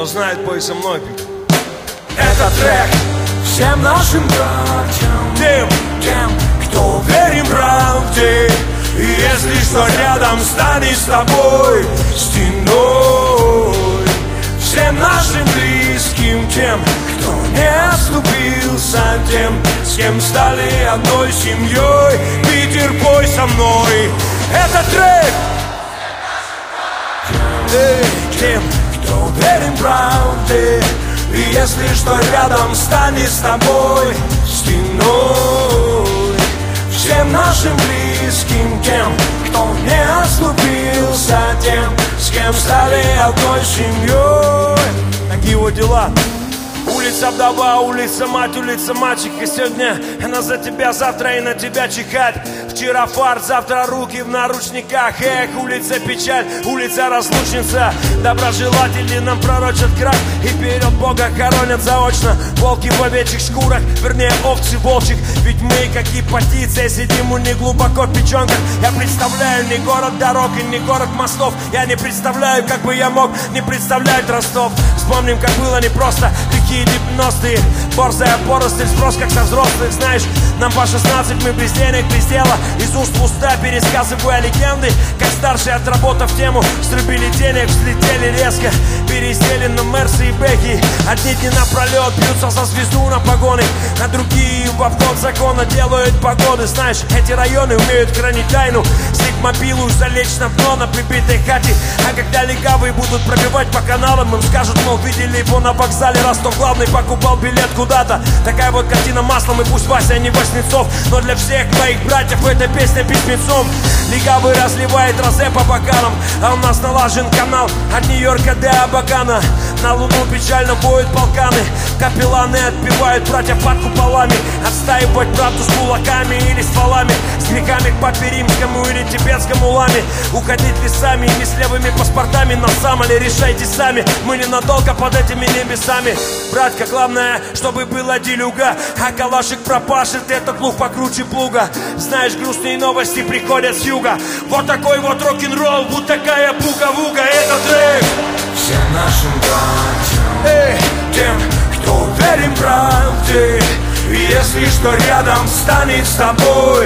Кто знает, пой со мной. Это трек всем нашим братьям, тем, кто верен правде. И если что, рядом станет с тобой стеной. Всем нашим близким, тем, кто не оступился, тем, с кем стали одной семьей. Питер, пой со мной. Это трек тем, кто верен правде. И если что, рядом станет с тобой стеной. Всем нашим близким, тем, кто не оступился, тем, с кем стали одной семьей. Такие вот дела. Улица вдова, улица мать, улица мальчик. И сегодня она за тебя, завтра и на тебя чихать. Вчера фарт, завтра руки в наручниках. Эх, улица печаль, улица разлучница. Доброжелатели нам пророчат крах, и вперед Бога хоронят заочно. Волки в овечьих шкурах, вернее овцы волчьих. Ведь мы, как ипотиция, сидим у них глубоко в печенках. Я представляю не город дорог и не город мостов. Я не представляю, как бы я мог не представлять Ростов. Вспомним, как было непросто, такие 90-е. Борзая поросль, спрос как со взрослых. Знаешь, нам по 16, мы без денег, без дела. Из уст в уста пересказывая легенды. Как старшие, отработав тему, срубили денег, взлетели резко. Пересели на Мерсы и Бэхи. Одни дни напролет бьются за звезду на погоны, а другие в обход закона делают погоды. Знаешь, эти районы умеют хранить тайну. Слить мобилу, залечь на дно на прибитой хате. А когда легавые будут пробивать по каналам, им скажут, мол, видели его на вокзале. Ростов главный покупал билет куда-то. Такая вот картина маслом, и пусть Вася не Васнецов, но для всех моих братьев эта песня письмецом. Легавый разливает розе по бокалам, а у нас налажен канал от Нью-Йорка до Абакана. На луну печально воют полканы, капелланы отпевают братьев под куполами. Отстаивать правду с кулаками или стволами, с грехами к папе римскому или тибетскому ламе. Уходить лесами и с левыми паспортами на самоле решайте сами. Мы ненадолго под этими небесами. Братка, главное, чтобы была делюга, а калашик пропашет этот лук покруче плуга. Знаешь, грустные новости приходят с юга. Вот такой вот рок-н-ролл, вот такая буга-вуга. Это трек всем нашим братьям, тем, кто верен правде. И если что, рядом станет с тобой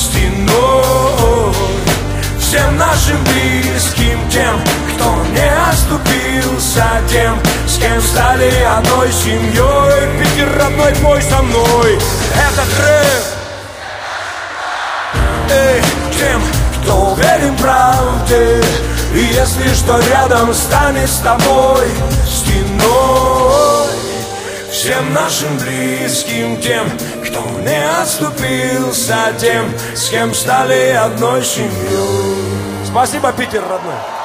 стеной. Всем нашим близким, тем, кто не оступился, тем, с кем стали одной семьей. Питер, родной, пой со мной. Это трек тем, кто верен правде. И если что, рядом станет с тобой стеной. Всем нашим близким, тем, кто не оступился, тем, с кем стали одной семьей. Спасибо, Питер, родной.